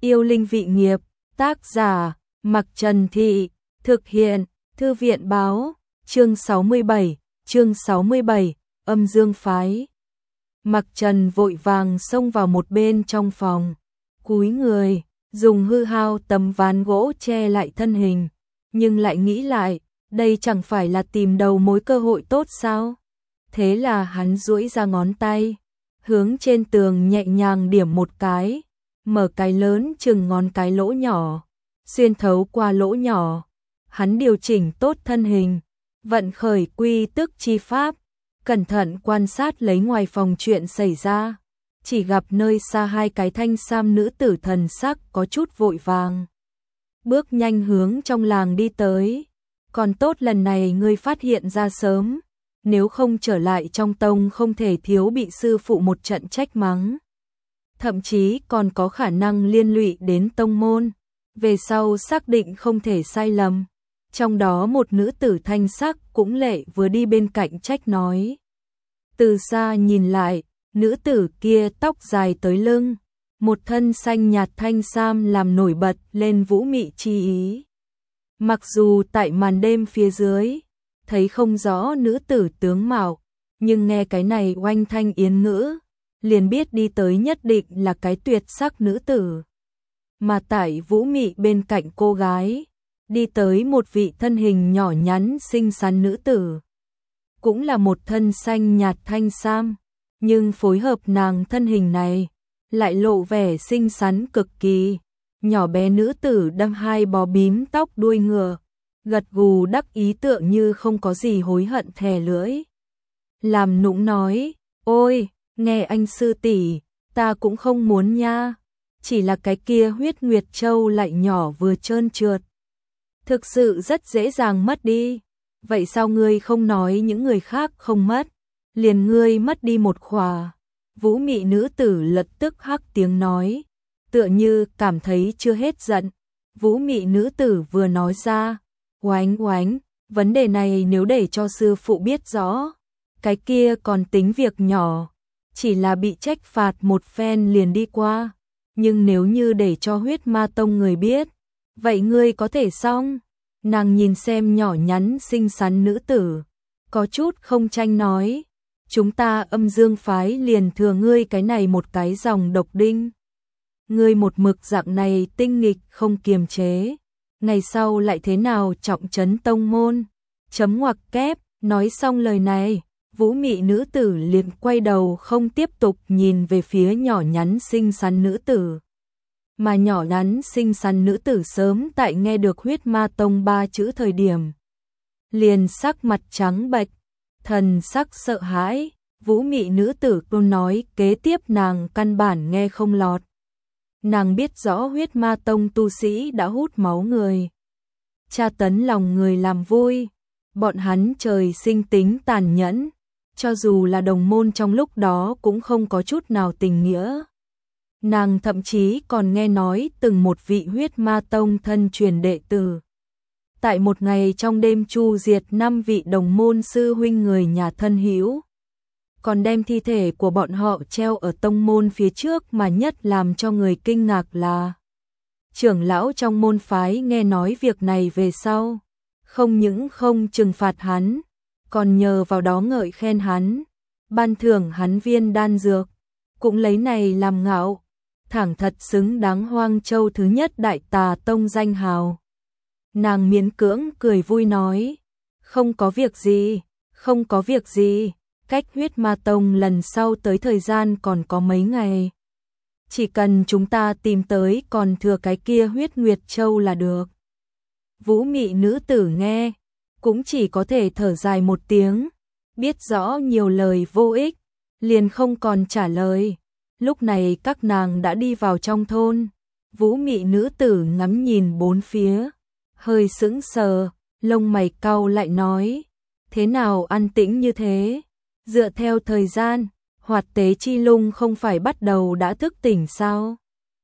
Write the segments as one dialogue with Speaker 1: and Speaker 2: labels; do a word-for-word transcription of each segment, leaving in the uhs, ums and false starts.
Speaker 1: Yêu linh vị nghiệp, tác giả, Mặc Trần Thị, thực hiện, Thư viện báo, chương sáu mươi bảy, chương sáu mươi bảy, âm dương phái. Mặc Trần vội vàng xông vào một bên trong phòng, cúi người, dùng hư hao tấm ván gỗ che lại thân hình, nhưng lại nghĩ lại, đây chẳng phải là tìm đầu mối cơ hội tốt sao? Thế là hắn duỗi ra ngón tay, hướng trên tường nhẹ nhàng điểm một cái, mở cái lớn chừng ngón cái lỗ nhỏ, xuyên thấu qua lỗ nhỏ. Hắn điều chỉnh tốt thân hình, vận khởi quy tức chi pháp, cẩn thận quan sát lấy ngoài phòng chuyện xảy ra, chỉ gặp nơi xa hai cái thanh sam nữ tử thần sắc có chút vội vàng. Bước nhanh hướng trong làng đi tới, còn tốt lần này ngươi phát hiện ra sớm, nếu không trở lại trong tông không thể thiếu bị sư phụ một trận trách mắng. Thậm chí còn có khả năng liên lụy đến tông môn, về sau xác định không thể sai lầm. Trong đó một nữ tử thanh sắc cũng lệ vừa đi bên cạnh trách nói. Từ xa nhìn lại, nữ tử kia tóc dài tới lưng, một thân xanh nhạt thanh sam làm nổi bật lên vũ mị chi ý. Mặc dù tại màn đêm phía dưới, thấy không rõ nữ tử tướng mạo, nhưng nghe cái này oanh thanh yến ngữ, liền biết đi tới nhất định là cái tuyệt sắc nữ tử. Mà tại vũ mị bên cạnh cô gái, đi tới một vị thân hình nhỏ nhắn xinh xắn nữ tử. Cũng là một thân xanh nhạt thanh sam, nhưng phối hợp nàng thân hình này, lại lộ vẻ xinh xắn cực kỳ. Nhỏ bé nữ tử đâm hai bó bím tóc đuôi ngựa, gật gù đắc ý tựa như không có gì hối hận thè lưỡi. Làm nũng nói, ôi, nghe anh sư tỷ, ta cũng không muốn nha, chỉ là cái kia huyết nguyệt châu lại nhỏ vừa trơn trượt. Thực sự rất dễ dàng mất đi, vậy sao ngươi không nói những người khác không mất, liền ngươi mất đi một khỏa. Vũ mị nữ tử lập tức hắc tiếng nói, tựa như cảm thấy chưa hết giận. Vũ mị nữ tử vừa nói ra, oánh oánh, vấn đề này nếu để cho sư phụ biết rõ, cái kia còn tính việc nhỏ, chỉ là bị trách phạt một phen liền đi qua. Nhưng nếu như để cho huyết ma tông người biết, vậy ngươi có thể xong. Nàng nhìn xem nhỏ nhắn xinh xắn nữ tử, có chút không tranh nói, chúng ta âm dương phái liền thừa ngươi cái này một cái dòng độc đinh. Ngươi một mực dạng này tinh nghịch không kiềm chế, ngày sau lại thế nào trọng trấn tông môn, chấm ngoặc kép. Nói xong lời này, vũ mị nữ tử liền quay đầu không tiếp tục nhìn về phía nhỏ nhắn xinh xắn nữ tử. Mà nhỏ nhắn xinh xắn nữ tử sớm tại nghe được huyết ma tông ba chữ thời điểm, liền sắc mặt trắng bệch, thần sắc sợ hãi. Vũ mị nữ tử luôn nói kế tiếp nàng căn bản nghe không lọt. Nàng biết rõ huyết ma tông tu sĩ đã hút máu người, tra tấn lòng người làm vui, bọn hắn trời sinh tính tàn nhẫn, cho dù là đồng môn trong lúc đó cũng không có chút nào tình nghĩa. Nàng thậm chí còn nghe nói từng một vị huyết ma tông thân truyền đệ tử, tại một ngày trong đêm chu diệt năm vị đồng môn sư huynh người nhà thân hữu, còn đem thi thể của bọn họ treo ở tông môn phía trước. Mà nhất làm cho người kinh ngạc là trưởng lão trong môn phái nghe nói việc này về sau, không những không trừng phạt hắn, còn nhờ vào đó ngợi khen hắn, ban thưởng hắn viên đan dược, cũng lấy này làm ngạo, thẳng thật xứng đáng Hoang Châu thứ nhất đại tà tông danh hào. Nàng miễn cưỡng cười vui nói, không có việc gì, không có việc gì, cách huyết ma tông lần sau tới thời gian còn có mấy ngày. Chỉ cần chúng ta tìm tới còn thừa cái kia huyết nguyệt châu là được. Vũ mị nữ tử nghe, cũng chỉ có thể thở dài một tiếng, biết rõ nhiều lời vô ích, liền không còn trả lời. Lúc này các nàng đã đi vào trong thôn, vũ mị nữ tử ngắm nhìn bốn phía, hơi sững sờ, lông mày cau lại nói, thế nào an tĩnh như thế? Dựa theo thời gian, Hoạt Tế Chi Lung không phải bắt đầu đã thức tỉnh sao?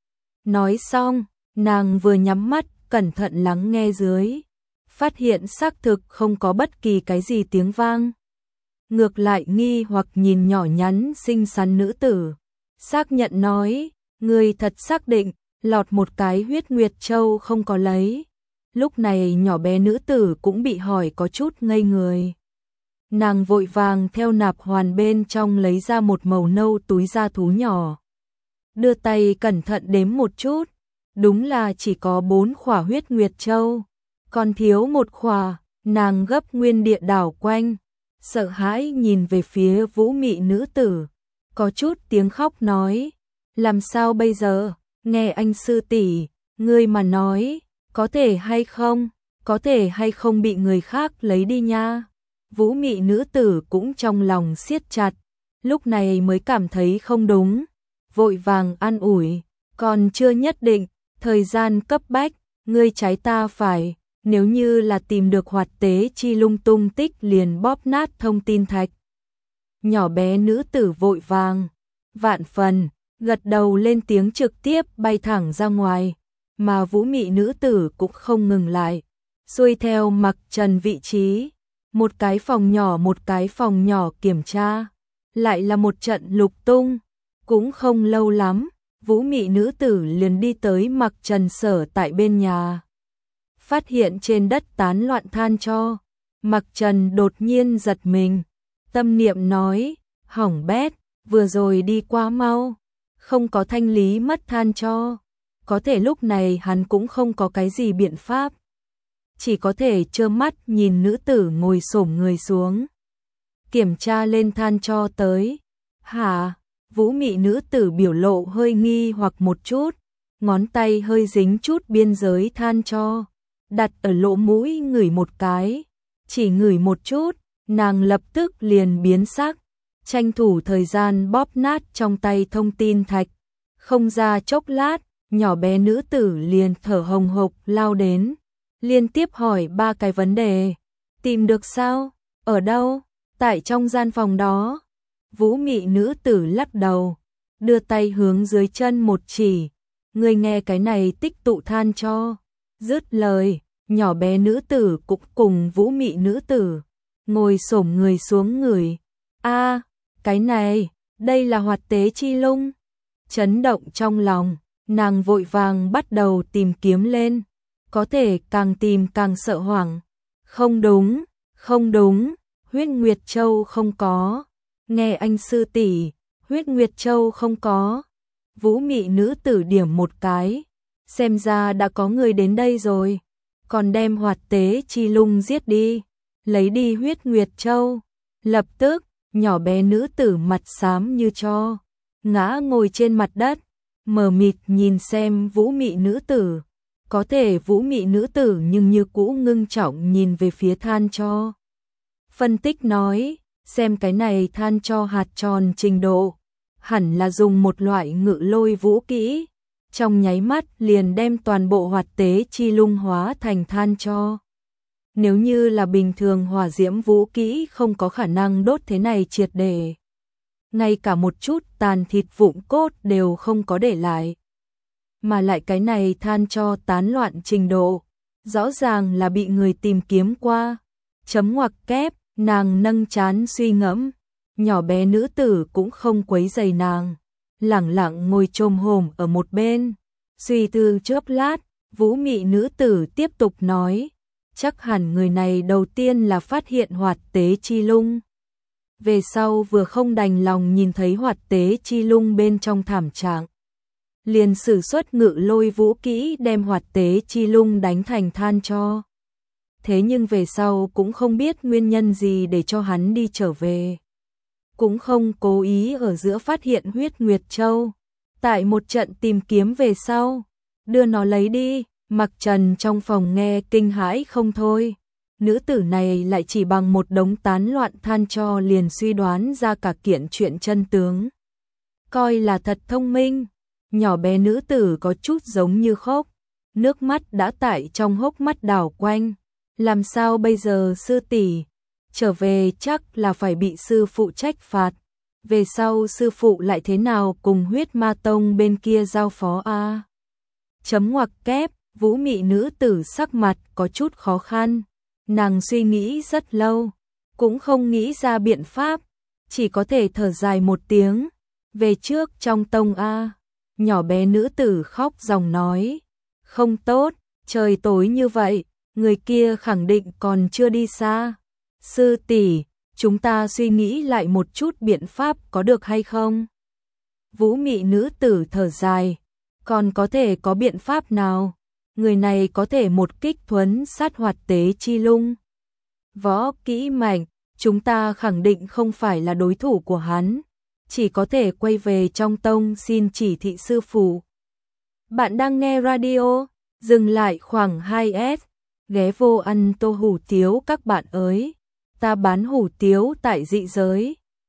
Speaker 1: Nói xong, nàng vừa nhắm mắt, cẩn thận lắng nghe dưới, phát hiện xác thực không có bất kỳ cái gì tiếng vang. Ngược lại nghi hoặc nhìn nhỏ nhắn xinh xắn nữ tử, xác nhận nói, ngươi thật xác định lọt một cái huyết nguyệt châu không có lấy. Lúc này nhỏ bé nữ tử cũng bị hỏi có chút ngây người. Nàng vội vàng theo nạp hoàn bên trong lấy ra một màu nâu túi da thú nhỏ. Đưa tay cẩn thận đếm một chút, đúng là chỉ có bốn khỏa huyết nguyệt châu, còn thiếu một khỏa. Nàng gấp nguyên địa đảo quanh, sợ hãi nhìn về phía vũ mị nữ tử, có chút tiếng khóc nói, làm sao bây giờ, nghe anh sư tỷ, ngươi mà nói, có thể hay không, có thể hay không bị người khác lấy đi nha. Vũ mị nữ tử cũng trong lòng siết chặt, lúc này mới cảm thấy không đúng, vội vàng an ủi, còn chưa nhất định, thời gian cấp bách, ngươi trái ta phải. Nếu như là tìm được hoạt tế chi lung tung tích liền bóp nát thông tin thạch. Nhỏ bé nữ tử vội vàng, vạn phần, gật đầu lên tiếng trực tiếp bay thẳng ra ngoài, mà vũ mị nữ tử cũng không ngừng lại, xuôi theo Mặc Trần vị trí, một cái phòng nhỏ một cái phòng nhỏ kiểm tra, lại là một trận lục tung, cũng không lâu lắm, vũ mị nữ tử liền đi tới Mặc Trần sở tại bên nhà. Phát hiện trên đất tán loạn than tro, Mặc Trần đột nhiên giật mình, tâm niệm nói, hỏng bét, vừa rồi đi quá mau, không có thanh lý mất than tro, có thể lúc này hắn cũng không có cái gì biện pháp, chỉ có thể trơ mắt nhìn nữ tử ngồi xổm người xuống, kiểm tra lên than tro tới. Hả? Vũ mị nữ tử biểu lộ hơi nghi hoặc một chút, ngón tay hơi dính chút biên giới than tro, đặt ở lỗ mũi ngửi một cái, chỉ ngửi một chút, nàng lập tức liền biến sắc, tranh thủ thời gian bóp nát trong tay thông tin thạch, không ra chốc lát, nhỏ bé nữ tử liền thở hồng hộc lao đến, liên tiếp hỏi ba cái vấn đề, tìm được sao, ở đâu, tại trong gian phòng đó. Vũ mị nữ tử lắc đầu, đưa tay hướng dưới chân một chỉ, người nghe cái này tích tụ than cho. Dứt lời, nhỏ bé nữ tử cũng cùng vũ mị nữ tử, ngồi xổm người xuống ngửi. A, cái này, đây là hoạt tế chi lung. Chấn động trong lòng, nàng vội vàng bắt đầu tìm kiếm lên, có thể càng tìm càng sợ hoảng. Không đúng, không đúng, huyết nguyệt châu không có. Nghe anh sư tỷ, huyết nguyệt châu không có. Vũ mị nữ tử điểm một cái, xem ra đã có người đến đây rồi, còn đem hoạt tế chi lung giết đi, lấy đi huyết nguyệt châu. Lập tức, nhỏ bé nữ tử mặt xám như tro, ngã ngồi trên mặt đất, mờ mịt nhìn xem vũ mị nữ tử, có thể vũ mị nữ tử nhưng như cũ ngưng trọng nhìn về phía than tro. Phân tích nói, xem cái này than tro hạt tròn trình độ, hẳn là dùng một loại ngự lôi vũ kỹ, trong nháy mắt liền đem toàn bộ hoạt tế chi lung hóa thành than tro. Nếu như là bình thường hỏa diễm vũ kỹ không có khả năng đốt thế này triệt để. Ngay cả một chút tàn thịt vụn cốt đều không có để lại. Mà lại cái này than tro tán loạn trình độ, rõ ràng là bị người tìm kiếm qua. Chấm ngoặc kép, nàng nâng trán suy ngẫm, nhỏ bé nữ tử cũng không quấy rầy nàng, lẳng lặng ngồi chồm hổm ở một bên, suy tư chớp lát, vũ mị nữ tử tiếp tục nói, chắc hẳn người này đầu tiên là phát hiện hoạt tế chi lung. Về sau vừa không đành lòng nhìn thấy hoạt tế chi lung bên trong thảm trạng, liền sử xuất ngự lôi vũ kỹ đem hoạt tế chi lung đánh thành than tro. Thế nhưng về sau cũng không biết nguyên nhân gì để cho hắn đi trở về. Cũng không cố ý ở giữa phát hiện huyết nguyệt châu. Tại một trận tìm kiếm về sau, đưa nó lấy đi, Mặc Trần trong phòng nghe kinh hãi không thôi. Nữ tử này lại chỉ bằng một đống tán loạn than tro liền suy đoán ra cả kiện chuyện chân tướng. Coi là thật thông minh, nhỏ bé nữ tử có chút giống như khóc, nước mắt đã tại trong hốc mắt đảo quanh. Làm sao bây giờ sư tỷ? Trở về chắc là phải bị sư phụ trách phạt. Về sau sư phụ lại thế nào cùng huyết ma tông bên kia giao phó a? Chấm ngoặc kép, vũ mị nữ tử sắc mặt có chút khó khăn. Nàng suy nghĩ rất lâu, cũng không nghĩ ra biện pháp, chỉ có thể thở dài một tiếng. Về trước trong tông a, Nhỏ bé nữ tử khóc ròng nói, không tốt, trời tối như vậy, người kia khẳng định còn chưa đi xa. Sư tỷ, chúng ta suy nghĩ lại một chút biện pháp có được hay không? Vũ mị nữ tử thở dài, còn có thể có biện pháp nào? Người này có thể một kích thuấn sát hoạt tế chi lung. Võ kỹ mạnh, chúng ta khẳng định không phải là đối thủ của hắn, chỉ có thể quay về trong tông xin chỉ thị sư phụ. Bạn đang nghe radio, dừng lại khoảng hai s, ghé vô ăn tô hủ tiếu các bạn ơi, ta bán hủ tiếu tại dị giới.